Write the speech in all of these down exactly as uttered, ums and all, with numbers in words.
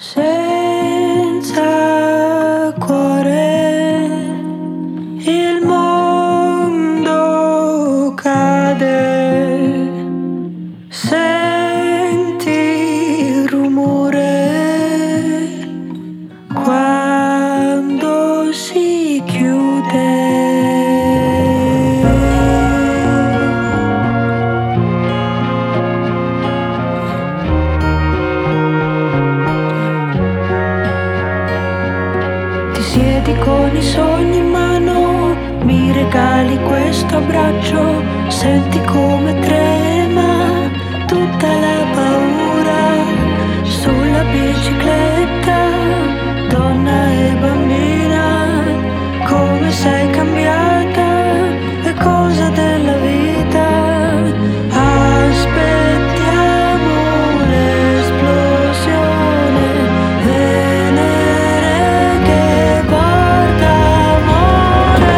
Senza cuore il mondo cade, senti il rumore quando si chiude. Ti siedi con i sogni in mano, mi regali questo abbraccio, senti come trema tutta la paura sulla bicicletta, donna e bambina, come sei cambiata, è cosa della vita. Aspettiamo l'esplosione, Venere che porta amore.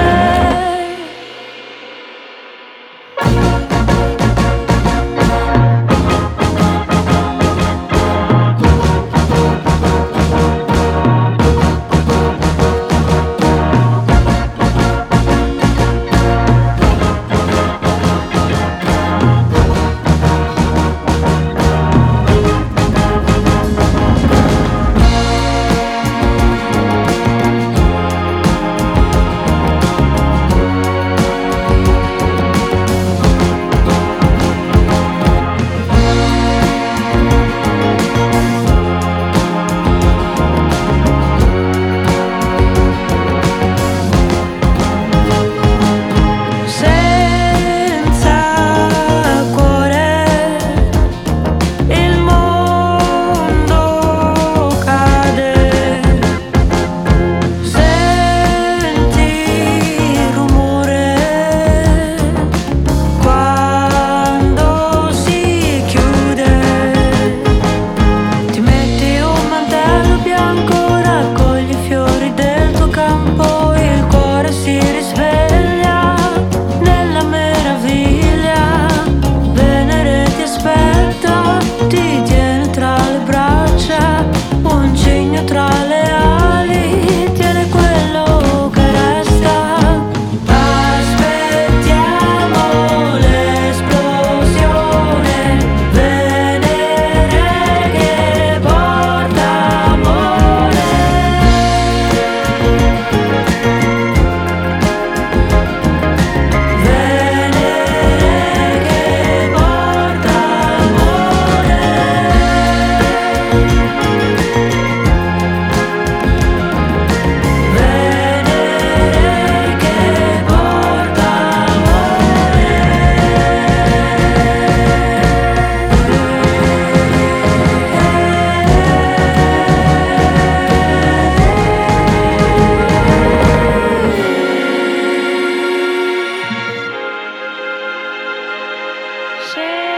Share